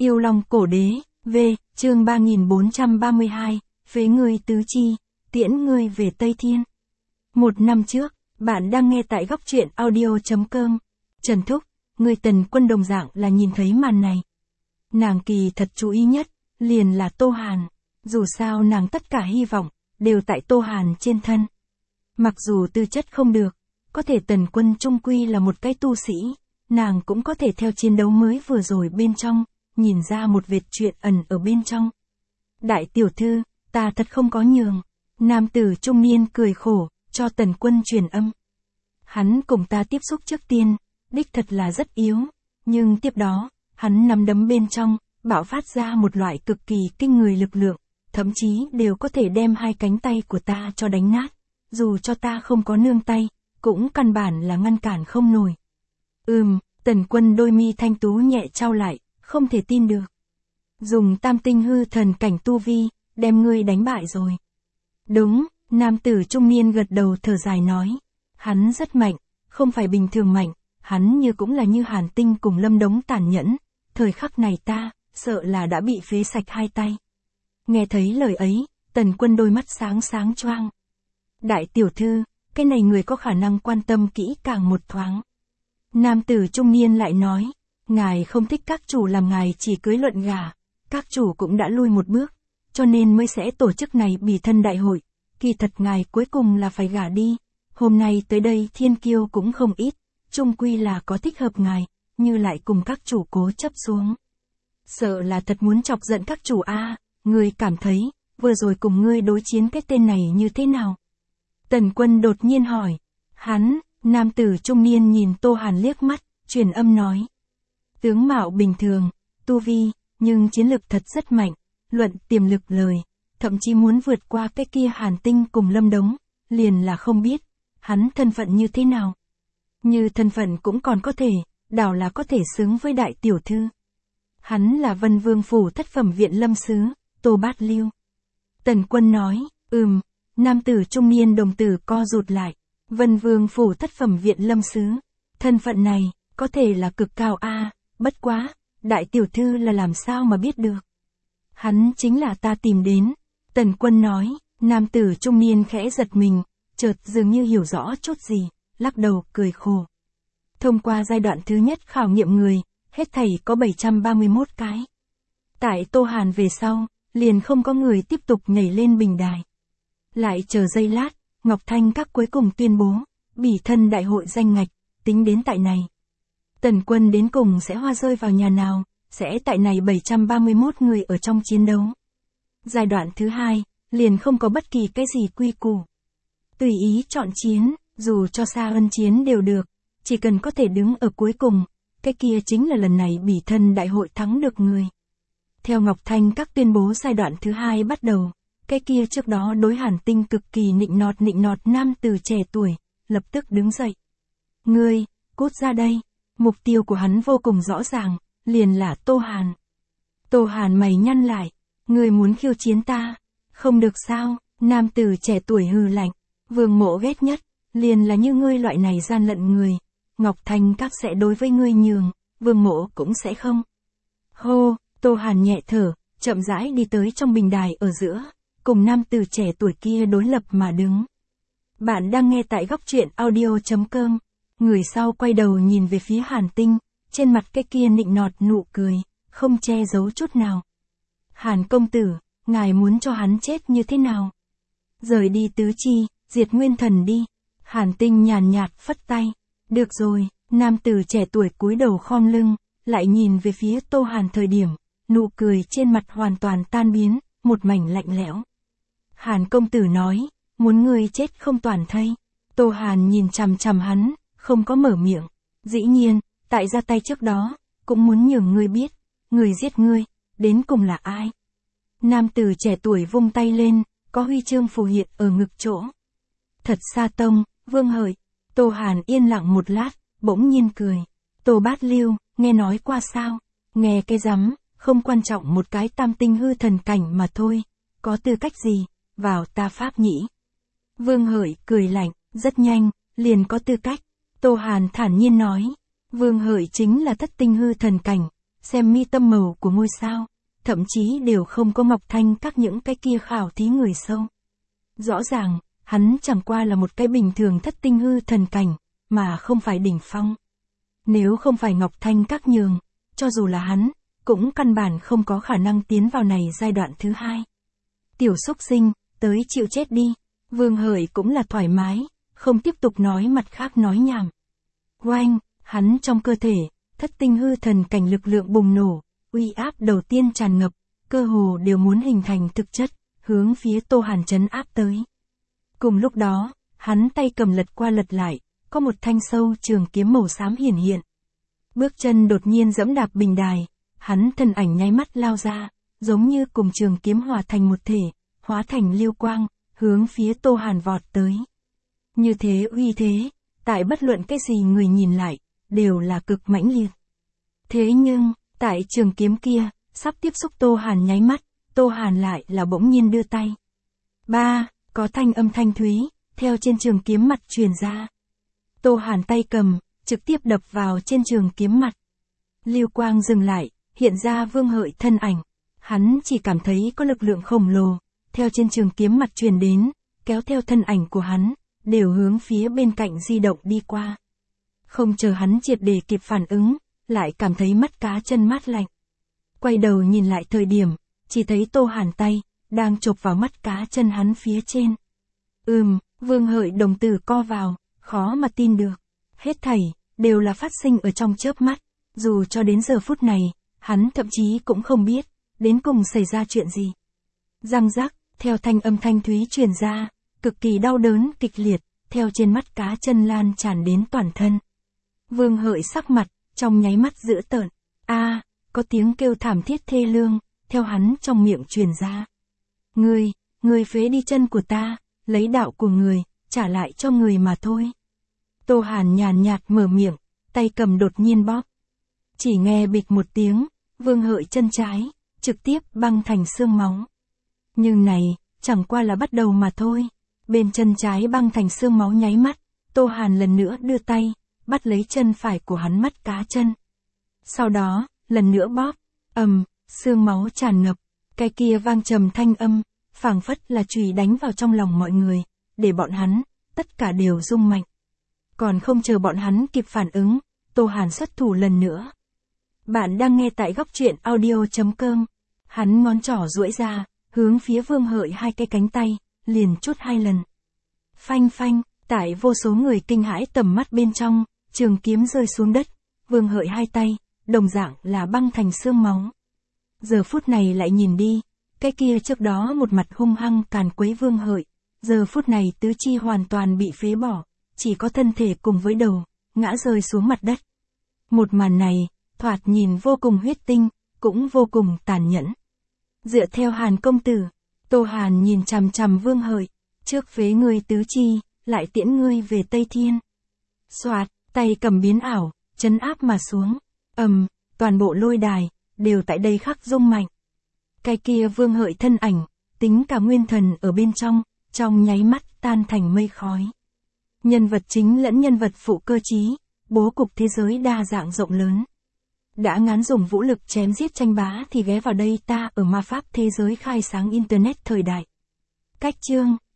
Yêu Long Cổ Đế, V, chương 3432, phế ngươi tứ chi, tiễn ngươi về Tây Thiên. Một năm trước, bạn đang nghe tại góc truyện audio.com. Trần Thúc, người Tần Quân đồng dạng là nhìn thấy màn này. Nàng kỳ thật chú ý nhất, liền là Tô Hàn. Dù sao nàng tất cả hy vọng, đều tại Tô Hàn trên thân. Mặc dù tư chất không được, có thể Tần Quân chung quy là một cái tu sĩ, nàng cũng có thể theo chiến đấu mới vừa rồi bên trong, nhìn ra một vệt chuyện ẩn ở bên trong. Đại tiểu thư, ta thật không có nhường. Nam tử trung niên cười khổ, cho Tần Quân truyền âm. Hắn cùng ta tiếp xúc trước tiên, đích thật là rất yếu, nhưng tiếp đó, hắn nắm đấm bên trong, bạo phát ra một loại cực kỳ kinh người lực lượng, thậm chí đều có thể đem hai cánh tay của ta cho đánh nát, dù cho ta không có nương tay, cũng căn bản là ngăn cản không nổi. Tần Quân đôi mi thanh tú nhẹ trao lại, không thể tin được. Dùng tam tinh hư thần cảnh tu vi, đem ngươi đánh bại rồi. Đúng, nam tử trung niên gật đầu thở dài nói. Hắn rất mạnh, không phải bình thường mạnh, hắn như cũng là như Hàn Tinh cùng Lâm Đống tàn nhẫn. Thời khắc này ta, sợ là đã bị phế sạch hai tay. Nghe thấy lời ấy, Tần Quân đôi mắt sáng sáng choang. Đại tiểu thư, cái này người có khả năng quan tâm kỹ càng một thoáng. Nam tử trung niên lại nói, ngài không thích các chủ làm ngài chỉ cưới luận gả, các chủ cũng đã lui một bước, cho nên mới sẽ tổ chức này bỉ thân đại hội, kỳ thật ngài cuối cùng là phải gả đi, hôm nay tới đây thiên kiêu cũng không ít, chung quy là có thích hợp ngài, như lại cùng các chủ cố chấp xuống. Sợ là thật muốn chọc giận các chủ a, ngươi cảm thấy, vừa rồi cùng ngươi đối chiến cái tên này như thế nào? Tần Quân đột nhiên hỏi, nam tử trung niên nhìn Tô Hàn liếc mắt, truyền âm nói. Tướng mạo bình thường, tu vi, nhưng chiến lực thật rất mạnh, luận tiềm lực lời, thậm chí muốn vượt qua cái kia Hàn Tinh cùng Lâm Đống, liền là không biết, hắn thân phận như thế nào. Như thân phận cũng còn có thể, đảo là có thể xứng với đại tiểu thư. Hắn là Vân Vương phủ thất phẩm viện lâm sứ, Tô Bát Lưu. Tần Quân nói, nam tử trung niên đồng tử co rụt lại. Vân Vương phủ thất phẩm viện lâm sứ, thân phận này, có thể là cực cao a, bất quá, đại tiểu thư là làm sao mà biết được. Hắn chính là ta tìm đến. Tần Quân nói, nam tử trung niên khẽ giật mình, chợt dường như hiểu rõ chút gì, lắc đầu cười khổ. Thông qua giai đoạn thứ nhất khảo nghiệm người, hết thảy có 731 cái. Tại Tô Hàn về sau, liền không có người tiếp tục nhảy lên bình đài. Lại chờ giây lát, Ngọc Thanh các cuối cùng tuyên bố, bỉ thân đại hội danh ngạch, tính đến tại này. Tần Quân đến cùng sẽ hoa rơi vào nhà nào, sẽ tại này 731 người ở trong chiến đấu. Giai đoạn thứ hai, liền không có bất kỳ cái gì quy củ. Tùy ý chọn chiến, dù cho xa ân chiến đều được, chỉ cần có thể đứng ở cuối cùng, cái kia chính là lần này bỉ thân đại hội thắng được người. Theo Ngọc Thanh các tuyên bố giai đoạn thứ hai bắt đầu, cái kia trước đó đối Hàn Tinh cực kỳ nịnh nọt nam từ trẻ tuổi, lập tức đứng dậy. Ngươi, cút ra đây. Mục tiêu của hắn vô cùng rõ ràng, liền là Tô Hàn. Tô Hàn mày nhăn lại, ngươi muốn khiêu chiến ta, không được sao, nam tử trẻ tuổi hừ lạnh, Vương Mộ ghét nhất, liền là như ngươi loại này gian lận người, Ngọc Thanh các sẽ đối với ngươi nhường, Vương Mộ cũng sẽ không. Hô, Tô Hàn nhẹ thở, chậm rãi đi tới trong bình đài ở giữa, cùng nam tử trẻ tuổi kia đối lập mà đứng. Bạn đang nghe tại góc truyện audio.com. Người sau quay đầu nhìn về phía Hàn Tinh, trên mặt cái kia nịnh nọt nụ cười, không che giấu chút nào. Hàn công tử, ngài muốn cho hắn chết như thế nào? Rời đi tứ chi, diệt nguyên thần đi. Hàn Tinh nhàn nhạt phất tay. Được rồi, nam tử trẻ tuổi cúi đầu khom lưng, lại nhìn về phía Tô Hàn thời điểm, nụ cười trên mặt hoàn toàn tan biến, một mảnh lạnh lẽo. Hàn công tử nói, muốn ngươi chết không toàn thây. Tô Hàn nhìn chằm chằm hắn, không có mở miệng. Dĩ nhiên, tại ra tay trước đó, cũng muốn nhường ngươi biết, người giết ngươi, đến cùng là ai. Nam tử trẻ tuổi vung tay lên, có huy chương phù hiện ở ngực chỗ. Thật Sa Tông, Vương Hợi. Tô Hàn yên lặng một lát, bỗng nhiên cười. Tô Bát Lưu, nghe nói qua sao? Nghe cái rắm, không quan trọng một cái tam tinh hư thần cảnh mà thôi, có tư cách gì, vào ta pháp nhĩ. Vương Hợi cười lạnh, rất nhanh, liền có tư cách. Tô Hàn thản nhiên nói, Vương Hợi chính là thất tinh hư thần cảnh, xem mi tâm màu của ngôi sao, thậm chí đều không có Ngọc Thanh các những cái kia khảo thí người sâu. Rõ ràng, hắn chẳng qua là một cái bình thường thất tinh hư thần cảnh, mà không phải đỉnh phong. Nếu không phải Ngọc Thanh các nhường, cho dù là hắn, cũng căn bản không có khả năng tiến vào này giai đoạn thứ hai. Tiểu xúc sinh, tới chịu chết đi. Vương Hợi cũng là thoải mái, không tiếp tục nói mặt khác nói nhảm. Oanh, hắn trong cơ thể, thất tinh hư thần cảnh lực lượng bùng nổ, uy áp đầu tiên tràn ngập, cơ hồ đều muốn hình thành thực chất, hướng phía Tô Hàn trấn áp tới. Cùng lúc đó, hắn tay cầm lật qua lật lại, có một thanh sâu trường kiếm màu xám hiển hiện. Bước chân đột nhiên giẫm đạp bình đài, hắn thân ảnh nháy mắt lao ra, giống như cùng trường kiếm hòa thành một thể, hóa thành liêu quang, hướng phía Tô Hàn vọt tới. Như thế uy thế, tại bất luận cái gì người nhìn lại, đều là cực mãnh liệt. Thế nhưng, tại trường kiếm kia, sắp tiếp xúc Tô Hàn nháy mắt, Tô Hàn lại là bỗng nhiên đưa tay. Có thanh âm thanh thúy, theo trên trường kiếm mặt truyền ra. Tô Hàn tay cầm, trực tiếp đập vào trên trường kiếm mặt. Lưu quang dừng lại, hiện ra Vương Hợi thân ảnh. Hắn chỉ cảm thấy có lực lượng khổng lồ, theo trên trường kiếm mặt truyền đến, kéo theo thân ảnh của hắn, đều hướng phía bên cạnh di động đi qua. Không chờ hắn triệt để kịp phản ứng, lại cảm thấy mắt cá chân mát lạnh. Quay đầu nhìn lại thời điểm, chỉ thấy Tô Hàn tay, đang chộp vào mắt cá chân hắn phía trên. Vương Hợi đồng tử co vào, khó mà tin được. Hết thảy, đều là phát sinh ở trong chớp mắt, dù cho đến giờ phút này, hắn thậm chí cũng không biết, đến cùng xảy ra chuyện gì. Răng rắc, theo thanh âm thanh thúy truyền ra, cực kỳ đau đớn kịch liệt, theo trên mắt cá chân lan tràn đến toàn thân. Vương Hợi sắc mặt, trong nháy mắt dữ tợn. Có tiếng kêu thảm thiết thê lương, theo hắn trong miệng truyền ra. Người phế đi chân của ta, lấy đạo của người, trả lại cho người mà thôi. Tô Hàn nhàn nhạt mở miệng, tay cầm đột nhiên bóp. Chỉ nghe bịch một tiếng, Vương Hợi chân trái, trực tiếp băng thành xương máu. Nhưng này, chẳng qua là bắt đầu mà thôi. Bên chân trái băng thành xương máu nháy mắt, Tô Hàn lần nữa đưa tay, bắt lấy chân phải của hắn mắt cá chân. Sau đó, lần nữa bóp, xương máu tràn ngập, cái kia vang trầm thanh âm, phảng phất là chùy đánh vào trong lòng mọi người, để bọn hắn, tất cả đều rung mạnh. Còn không chờ bọn hắn kịp phản ứng, Tô Hàn xuất thủ lần nữa. Bạn đang nghe tại góc truyện audio.com. Hắn ngón trỏ duỗi ra, hướng phía Vương Hợi hai cái cánh tay, liền chốt hai lần. Phanh phanh, tại vô số người kinh hãi tầm mắt bên trong, trường kiếm rơi xuống đất, Vương Hợi hai tay, đồng dạng là băng thành xương máu. Giờ phút này lại nhìn đi, cái kia trước đó một mặt hung hăng càn quấy Vương Hợi, giờ phút này tứ chi hoàn toàn bị phế bỏ, chỉ có thân thể cùng với đầu, ngã rơi xuống mặt đất. Một màn này, thoạt nhìn vô cùng huyết tinh, cũng vô cùng tàn nhẫn. Dựa theo Hàn công tử, Tô Hàn nhìn chằm chằm Vương Hợi, trước phế ngươi tứ chi, lại tiễn ngươi về Tây Thiên. Soạt, tay cầm biến ảo, trấn áp mà xuống. Toàn bộ lôi đài, đều tại đây khắc rung mạnh. Cái kia Vương Hợi thân ảnh, tính cả nguyên thần ở bên trong nháy mắt tan thành mây khói. Nhân vật chính lẫn nhân vật phụ cơ trí, bố cục thế giới đa dạng rộng lớn. Đã ngán dùng vũ lực chém giết tranh bá thì ghé vào đây ta ở ma pháp thế giới khai sáng internet thời đại. Cách chương